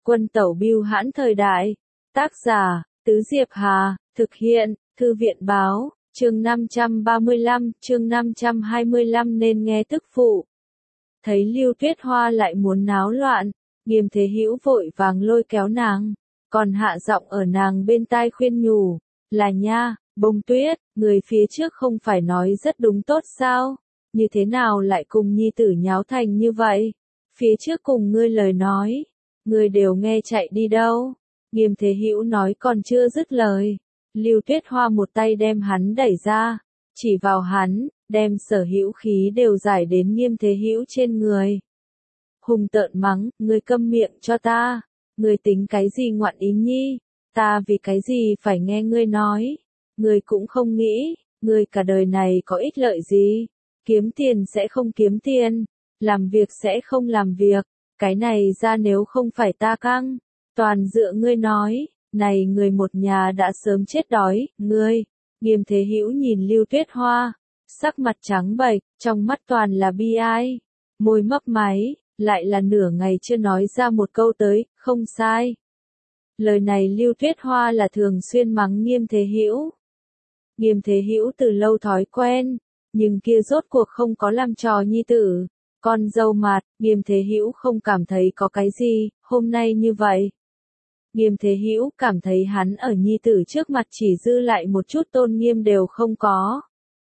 Quân tẩu bưu hãn thời đại. Tác giả, Tứ Diệp Hà, thực hiện, Thư viện báo, chương 535, chương 525 nên nghe tức phụ. Thấy Lưu Tuyết Hoa lại muốn náo loạn, Nghiêm Thế Hữu vội vàng lôi kéo nàng, còn hạ giọng ở nàng bên tai khuyên nhủ, là nha, Bông Tuyết, người phía trước không phải nói rất đúng tốt sao, như thế nào lại cùng nhi tử nháo thành như vậy, phía trước cùng ngươi lời nói, ngươi đều nghe chạy đi đâu. Nghiêm Thế Hữu nói còn chưa dứt lời, Lưu Tuyết Hoa một tay đem hắn đẩy ra, chỉ vào hắn, đem sở hữu khí đều giải đến Nghiêm Thế Hữu trên người. Hùng tợn mắng, ngươi câm miệng cho ta, ngươi tính cái gì ngoạn ý nhi, ta vì cái gì phải nghe ngươi nói, ngươi cũng không nghĩ, ngươi cả đời này có ích lợi gì, kiếm tiền sẽ không kiếm tiền, làm việc sẽ không làm việc, cái này ra nếu không phải ta căng, toàn dựa ngươi nói, này người một nhà đã sớm chết đói, ngươi. Nghiêm Thế Hữu nhìn Lưu Tuyết Hoa, sắc mặt trắng bệch, trong mắt toàn là bi ai, môi mấp máy, lại là nửa ngày chưa nói ra một câu tới, không sai. Lời này Lưu Tuyết Hoa là thường xuyên mắng Nghiêm Thế Hữu. Nghiêm Thế Hữu từ lâu thói quen, nhưng kia rốt cuộc không có làm trò nhi tử, con dâu mặt, Nghiêm Thế Hữu không cảm thấy có cái gì, hôm nay như vậy. Nghiêm Thế Hữu cảm thấy hắn ở nhi tử trước mặt chỉ dư lại một chút tôn nghiêm đều không có.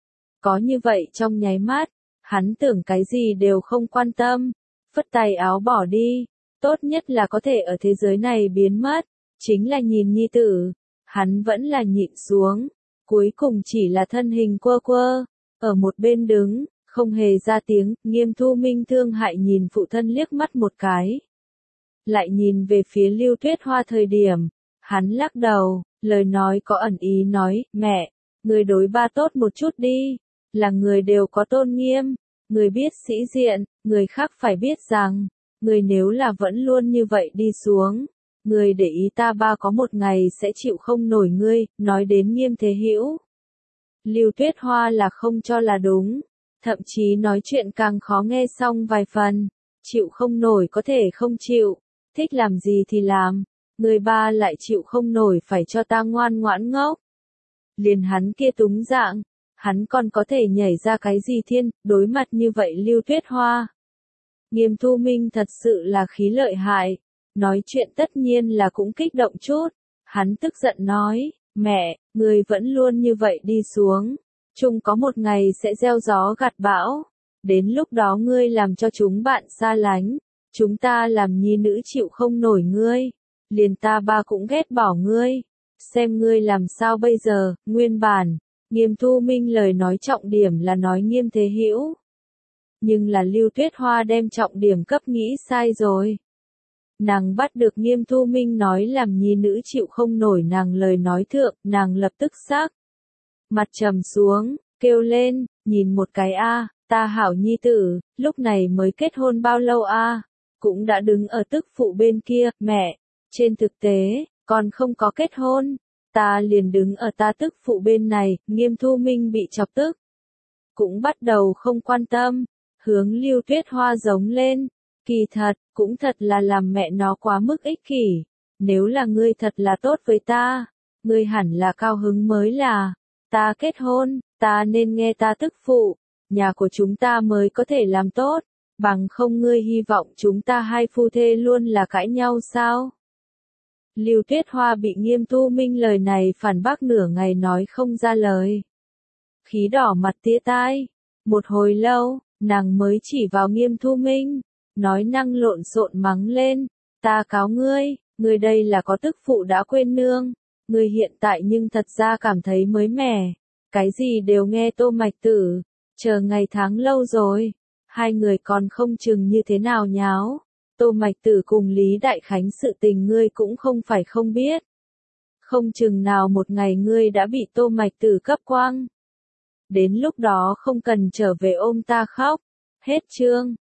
Có như vậy trong nháy mắt, hắn tưởng cái gì đều không quan tâm, phất tay áo bỏ đi, tốt nhất là có thể ở thế giới này biến mất, chính là nhìn nhi tử, hắn vẫn là nhịn xuống, cuối cùng chỉ là thân hình quơ quơ, ở một bên đứng, không hề ra tiếng. Nghiêm Thu Minh thương hại nhìn phụ thân liếc mắt một cái. Lại nhìn về phía Lưu Tuyết Hoa thời điểm, hắn lắc đầu, lời nói có ẩn ý nói, mẹ, người đối ba tốt một chút đi, là người đều có tôn nghiêm, người biết sĩ diện, người khác phải biết rằng, người nếu là vẫn luôn như vậy đi xuống, người để ý ta ba có một ngày sẽ chịu không nổi ngươi, nói đến Nghiêm Thế Hữu. Lưu Tuyết Hoa là không cho là đúng, thậm chí nói chuyện càng khó nghe xong vài phần, chịu không nổi có thể không chịu, thích làm gì thì làm, người ba lại chịu không nổi phải cho ta ngoan ngoãn ngốc. Liền hắn kia túng dạng, hắn còn có thể nhảy ra cái gì thiên, đối mặt như vậy Lưu Tuyết Hoa. Nghiêm Thu Minh thật sự là khí lợi hại, nói chuyện tất nhiên là cũng kích động chút, hắn tức giận nói, mẹ, người vẫn luôn như vậy đi xuống, chung có một ngày sẽ gieo gió gặt bão, đến lúc đó ngươi làm cho chúng bạn xa lánh, chúng ta làm nhi nữ chịu không nổi ngươi, liền ta ba cũng ghét bỏ ngươi, xem ngươi làm sao bây giờ. Nguyên bản, Nghiêm Thu Minh lời nói trọng điểm là nói Nghiêm Thế Hữu, nhưng là Lưu Tuyết Hoa đem trọng điểm cấp nghĩ sai rồi. Nàng bắt được Nghiêm Thu Minh nói làm nhi nữ chịu không nổi nàng lời nói thượng, nàng lập tức sắc mặt trầm xuống, kêu lên, nhìn một cái a, ta hảo nhi tử, lúc này mới kết hôn bao lâu a, cũng đã đứng ở tức phụ bên kia, mẹ, trên thực tế, còn không có kết hôn, ta liền đứng ở ta tức phụ bên này. Nghiêm Thu Minh bị chọc tức, cũng bắt đầu không quan tâm, hướng Lưu Tuyết Hoa giống lên, kỳ thật, cũng thật là làm mẹ nó quá mức ích kỷ, nếu là ngươi thật là tốt với ta, ngươi hẳn là cao hứng mới là, ta kết hôn, ta nên nghe ta tức phụ, nhà của chúng ta mới có thể làm tốt, bằng không ngươi hy vọng chúng ta hai phu thê luôn là cãi nhau sao? Lưu Tuyết Hoa bị Nghiêm Thu Minh lời này phản bác nửa ngày nói không ra lời. Khí đỏ mặt tía tai, một hồi lâu, nàng mới chỉ vào Nghiêm Thu Minh, nói năng lộn xộn mắng lên, ta cáo ngươi, ngươi đây là có tức phụ đã quên nương, ngươi hiện tại nhưng thật ra cảm thấy mới mẻ, cái gì đều nghe Tô Mạch Tử, chờ ngày tháng lâu rồi, hai người còn không chừng như thế nào nháo. Tô Mạch Tử cùng Lý Đại Khánh sự tình ngươi cũng không phải không biết. Không chừng nào một ngày ngươi đã bị Tô Mạch Tử cấp quang. Đến lúc đó không cần trở về ôm ta khóc. Hết chương.